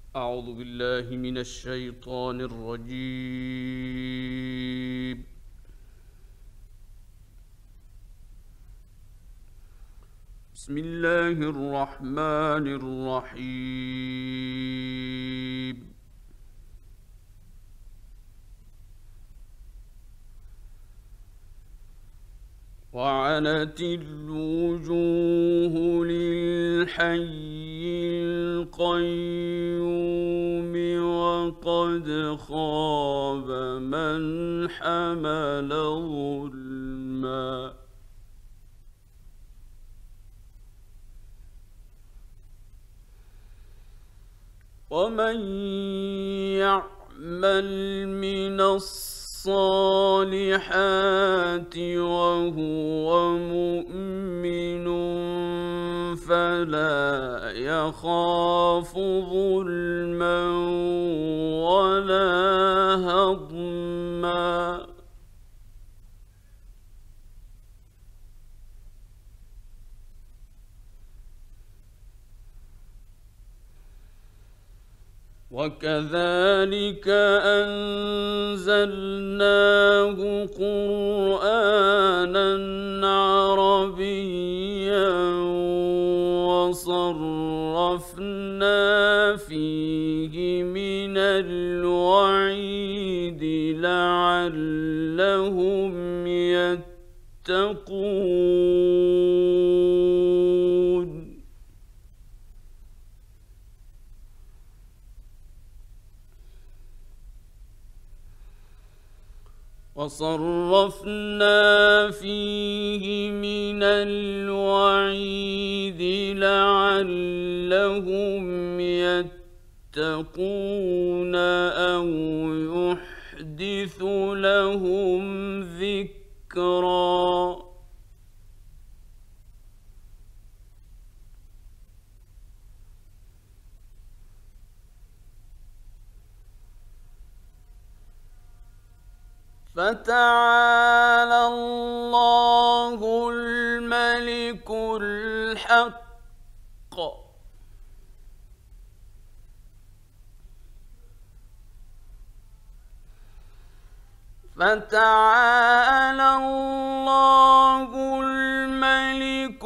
أعوذ بالله من الشيطان الرجيم. بسم الله الرحمن الرحيم. وعنت الوجوه للحي القيوم وقد خاب من حمل ظلما. ومن يعمل من الصالحات وهو مؤمن فلا يخاف ظلما ولا هضما. وكذلك أنزلناه قرآنا عربيا وصرفنا فيه من الوعيد لعلهم يتقون. وصرفنا فيه من الوعيد لعلهم يتقون أو يحدث لهم ذكرا. فتعالى الله الملك الحق. فتعالى الله الملك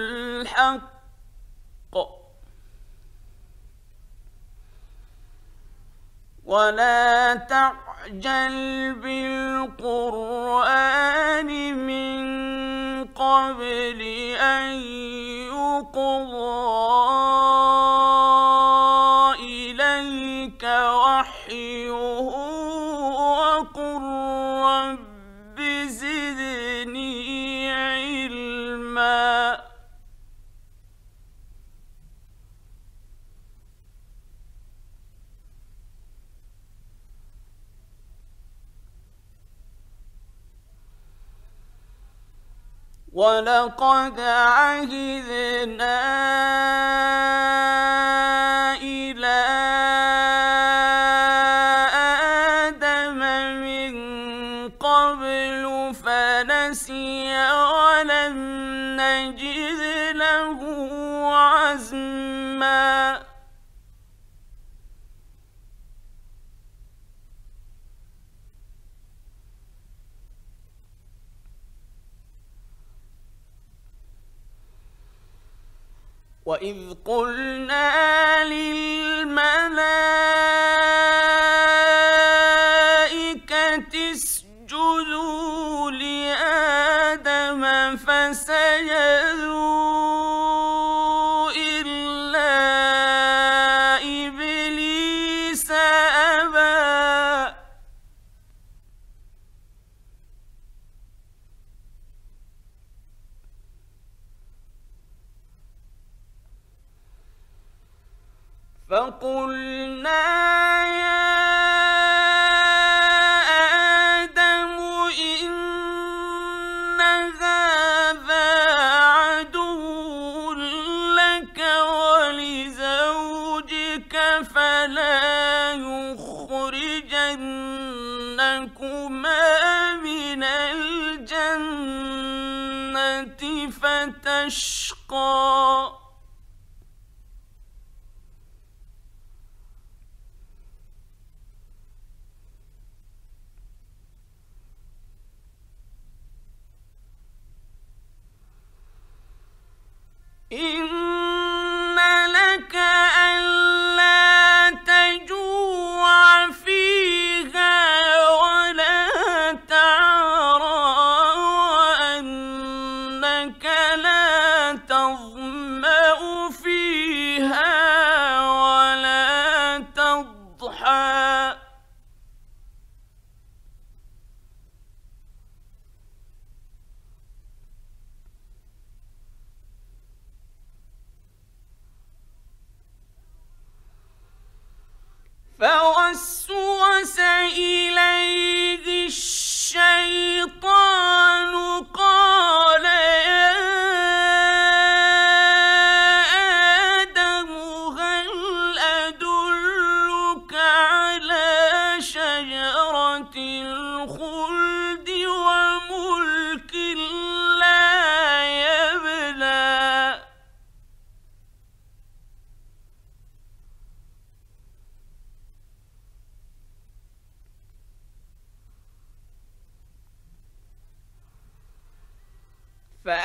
الحق. ولا تعجل بالقرآن من قبل أن يقضى إليك وحيه وقل رب زدني علما. ولقد عهدنا إلى آدم من قبل فنسي ولم نجد له عزما. وإذ قلنا للملائكة اسجدوا لآدم فسجدوا إلا إبليس أبى. فقلنا يا آدم إن هذا عدو لك ولزوجك فلا يخرجنكما من الجنة فتشقى.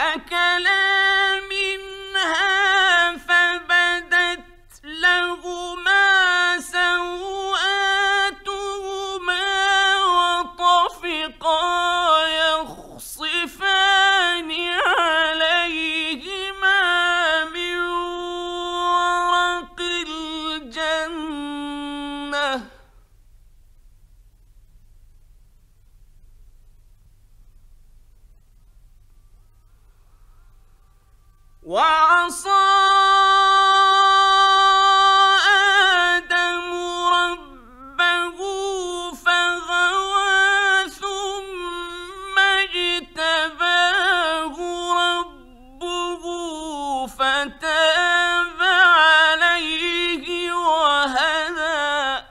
فأكلا منها فبدت لهما سوآتهما وطفقا يخصفان عليهما من ورق الجنة وعصى آدم ربه فغوى ثم اجتباه ربه فتاب عليه وهدى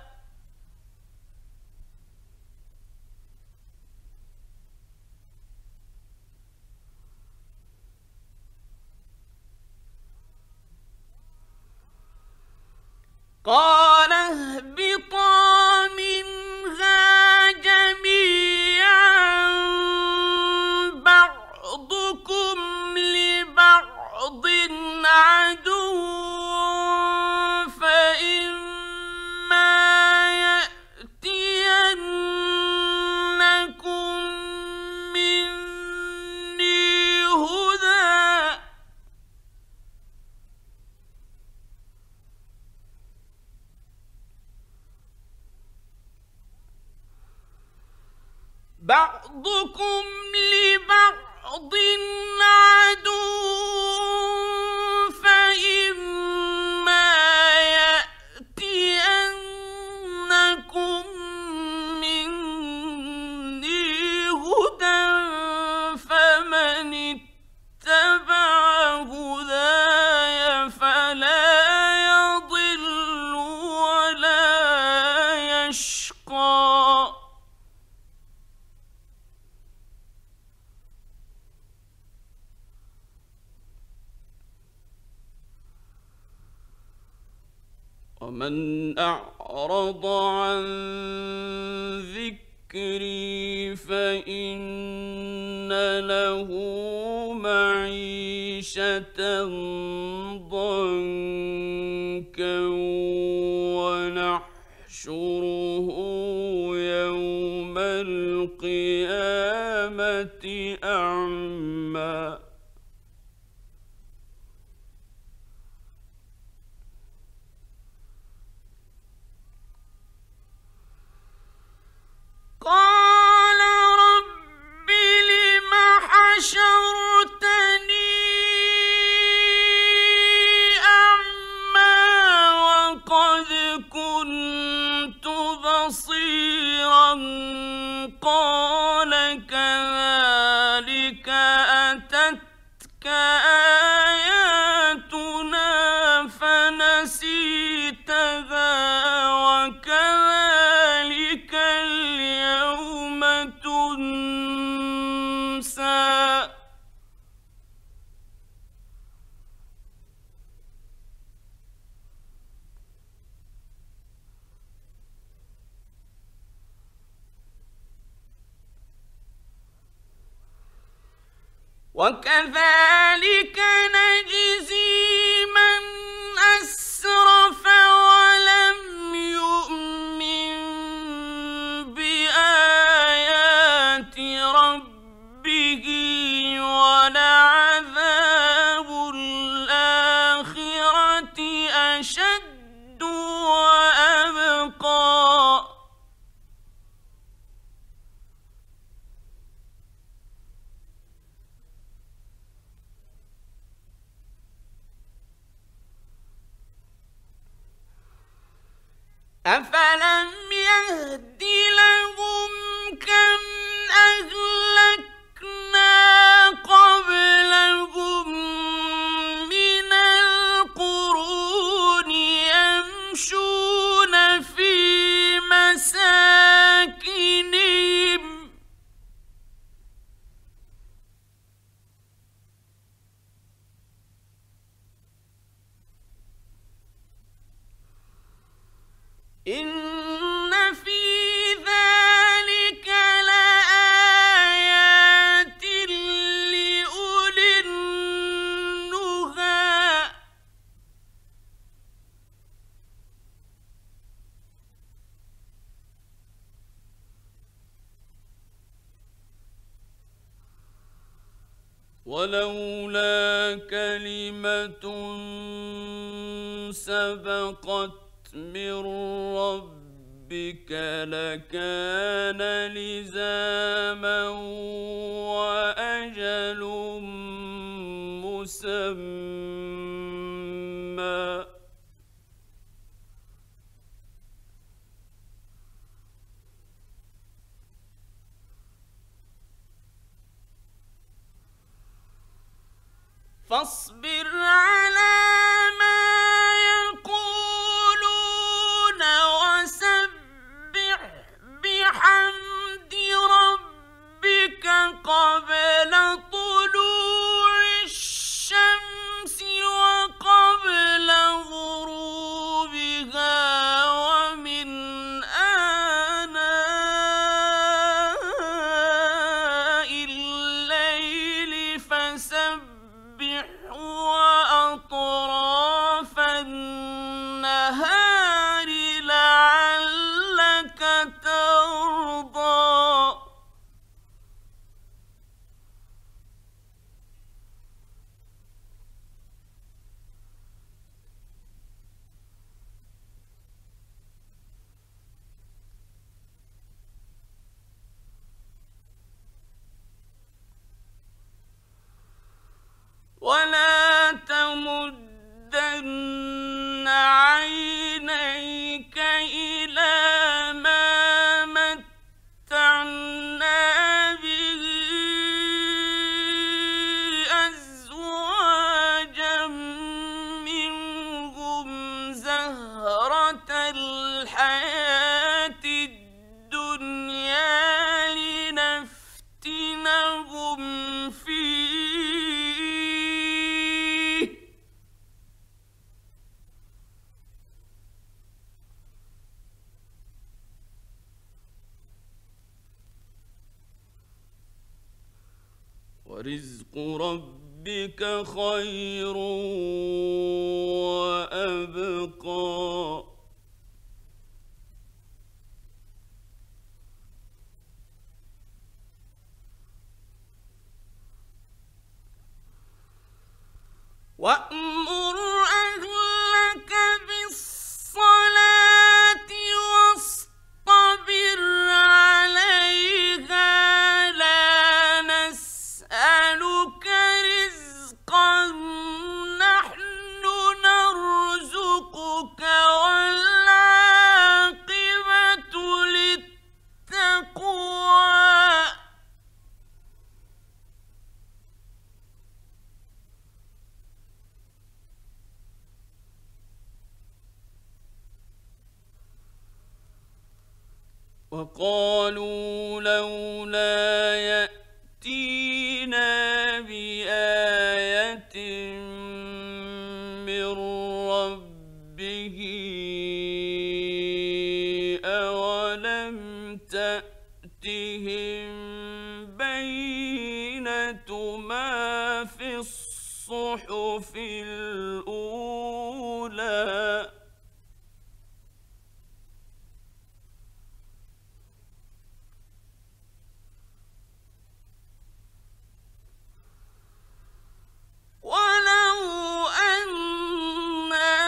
قال اهبطا منها جميعا بعضكم لبعض عدو فإما يأتينكم مني هدى بعضكم لبعض عدو فإما يأتينكم مني هدى فمن اتبع هداي فلا يضل ولا يشقى ومن أعرض عن ذكري فإن له معيشة ضنكا ونحشره يوم القيامة أعمى قال رب لم حشرتني أعمى وقد كنت بصيرا قال كذلك أتتك آياتنا فنسيتها وكذلك اليوم تنسى وكذلك نجزي من أسرف ولم يؤمن بآيات ربه ولعذاب الآخرة أشد وأبقى أفلم يهد لهم كم أهلكنا قبلهم من القرون يمشون في مساكنهم إن في ولولا كلمة سبقت من ربك لكان لزاما وأجل مسمى فاصبر على ما يقولون وسبح بحمد ربك قبل طلوع الشمس وقبل غروبها ومن آناء الليل فسبح وأطراف النهار لعلك ترضى ولا تمدن عينيك إلى ما متعنا به أزواجا منهم زهرة الحياة الدنيا لنفتنهم فيه ورزق ربك خير وأبقى وأمر أهلك بالصلاة واصطبر عليها لا نسألك رزقا نحن نرزقك والعاقبة للتقوى وقالوا لولا يأتينا بآية من ربه أولم تأتهم بينة ما في الصحف الأولى ولو أنا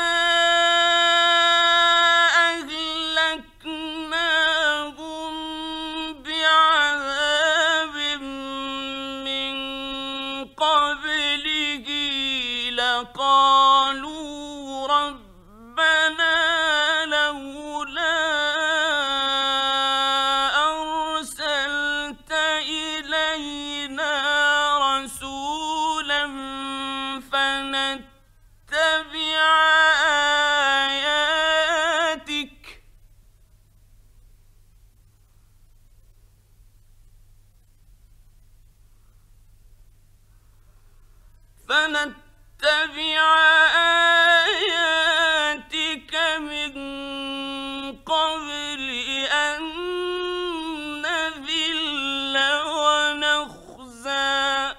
أهلكناهم بعذاب من قبله لقالوا ربنا لولا أرسلت إلينا رسولا فنتبع آياتك من قبل أن نذل ونخزى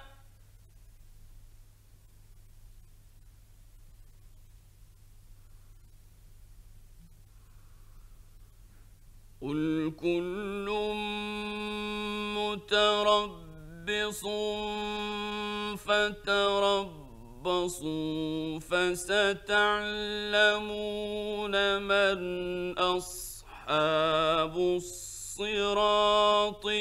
قل كل متربص فتربصوا فستعلمون من أصحاب الصراط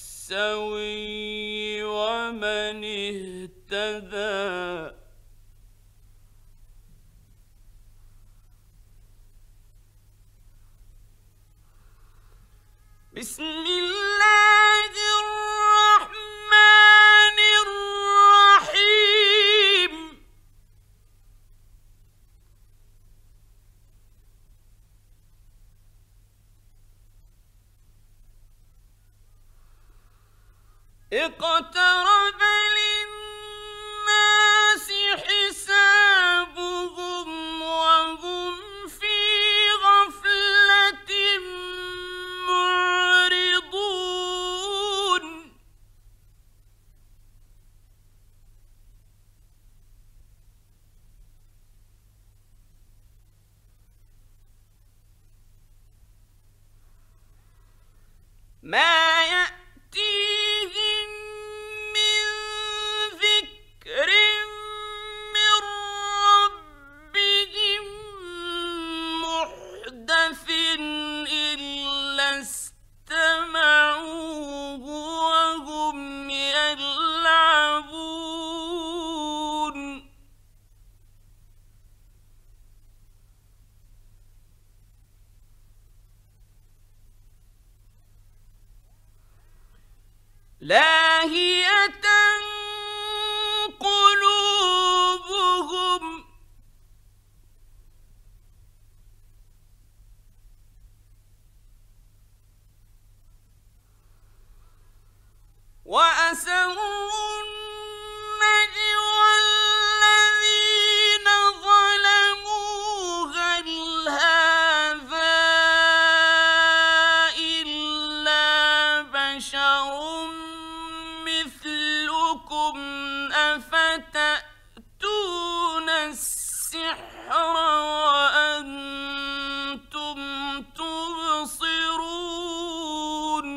السوي ومن اهتدى. بسم الله الرحمن الرحيم. اقترب للناس حسابهم وهم في غفلة معرضون. ما يأتيهم من ذكر من ربهم محدث إلا استمعوه وهم يلعبون. لاهية قلوبهم وأسروا النجوى الذين ظلموا هل هذا إلا بشر مثلكم أفتأتون السحر وأنتم تبصرون.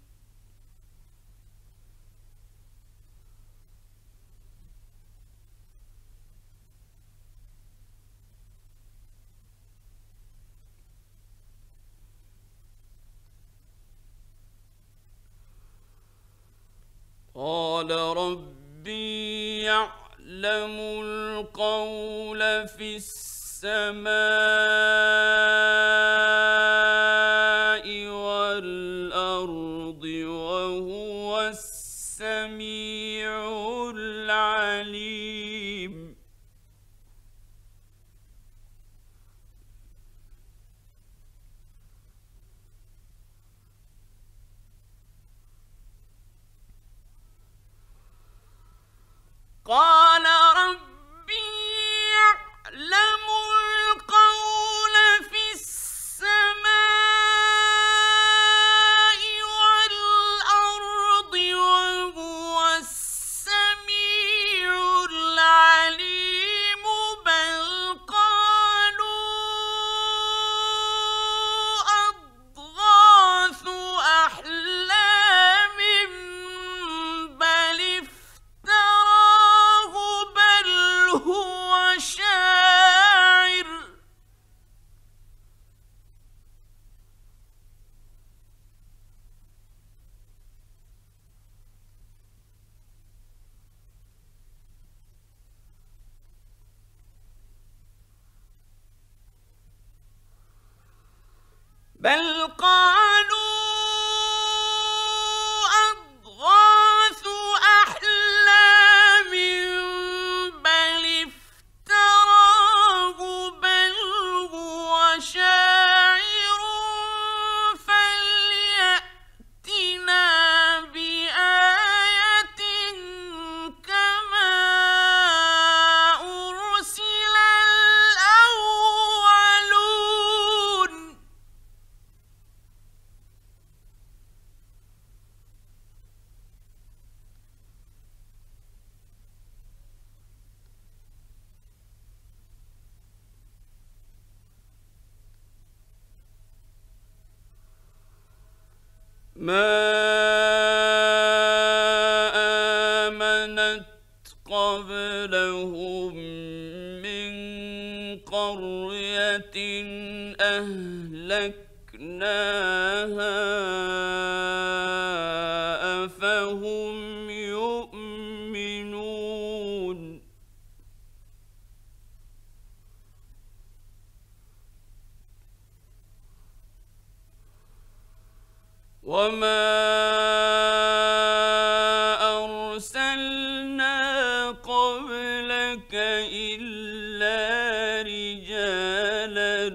قال ربي يعلم القول في السماء والأرض وهو السميع العليم. قال ربي يعلم القول في السماء والأرض وهو السميع العليم. بل قالوا أضغاث أحلام بل افتراه بل هو شاعر. بل قالوا أضغاث أحلام بل افتراه بل هو شاعر فليأتنا بآية كما أرسل الأولون. ما آمنت قبلهم أفهم يؤمنون وما أرسلنا قبلك إلا رجالا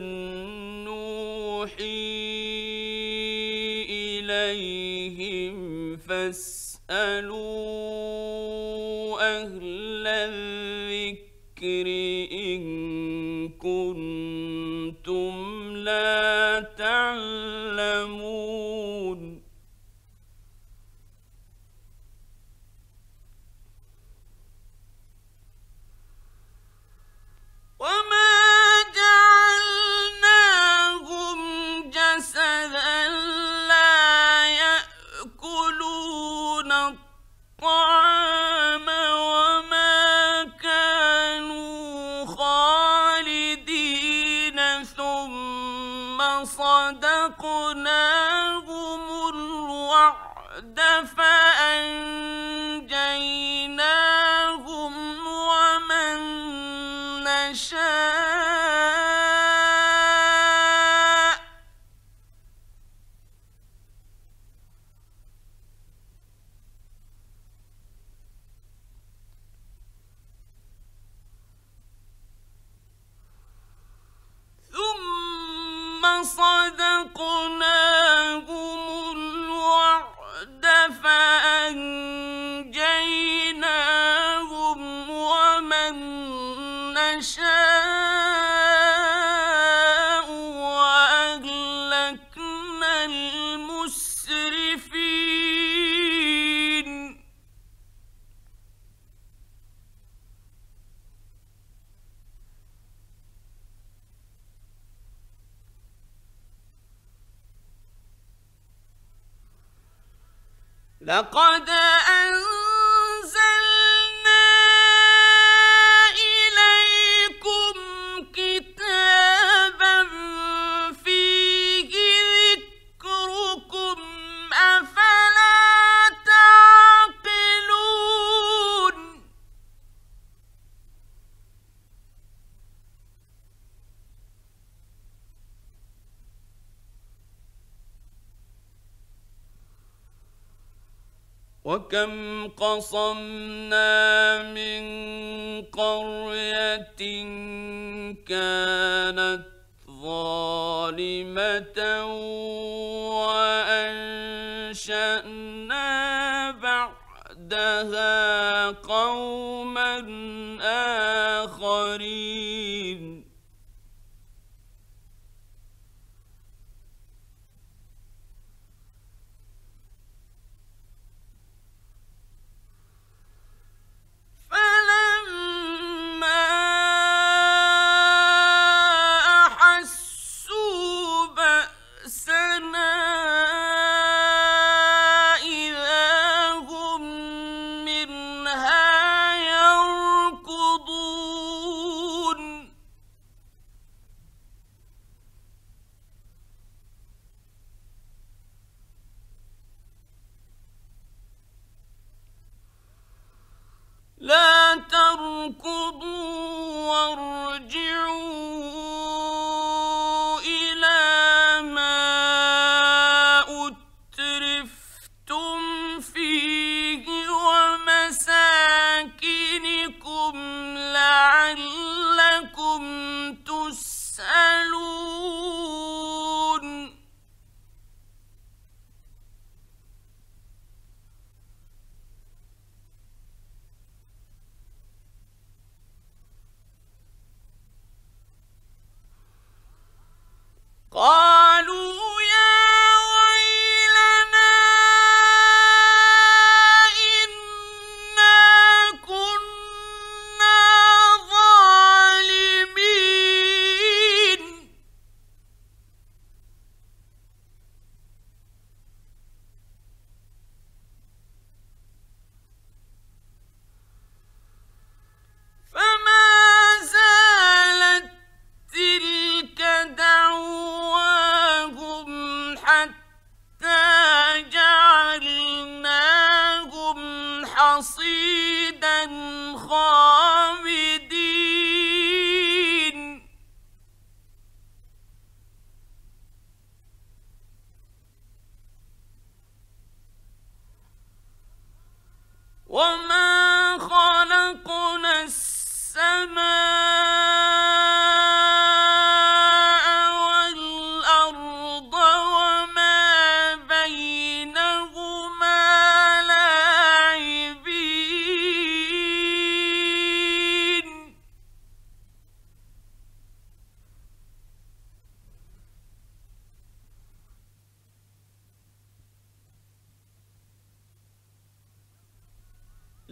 نوحي إليهم فاسألوا أهل الذكر إن كنتم لا تعلمون وما جعلناهم جسدا لا يأكلون الطعام وما كانوا خالدين ثم صدقناهم الوعد فأنجيناهم ومن نشاء ثم صدقناهم الوعد فأنجيناهم ومن نشاء وأهلكنا المسرفين لقد أنزلنا إليكم كتابا فيه ذكركم أفلا تعقلون وكم قصمنا من قرية كانت ظالمة وأنشأنا بعدها قوما آخرين فلما أحسوا بأسنا إذا هم منها يركضون لا تركضوا وارجعوا إلى ما أترفتم فيه ومساكنكم لعلكم تسألون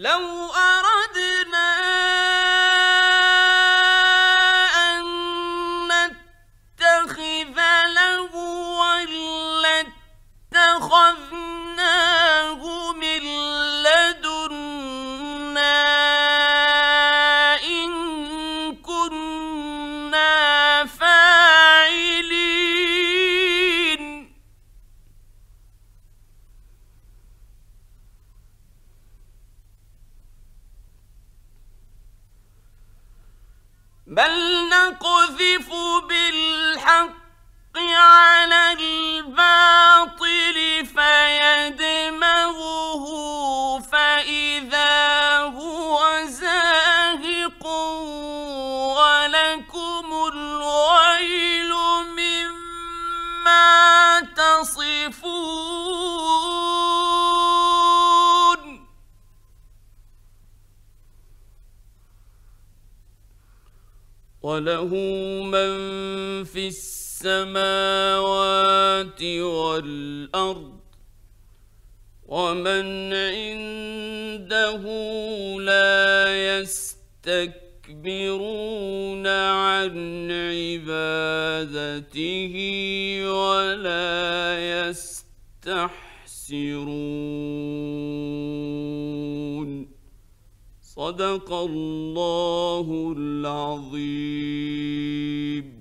لو أردنا أن نتخذ لهوا لاتخذناه من لدنا إن كنا فاعلين بل نقذف بالحق على الباطل فيدمغه فإذا هو زاهق ولكم الويل مما تصفون وله من في السماوات والأرض ومن عنده لا يستكبرون عن عبادته ولا يستحسرون. صدق الله العظيم.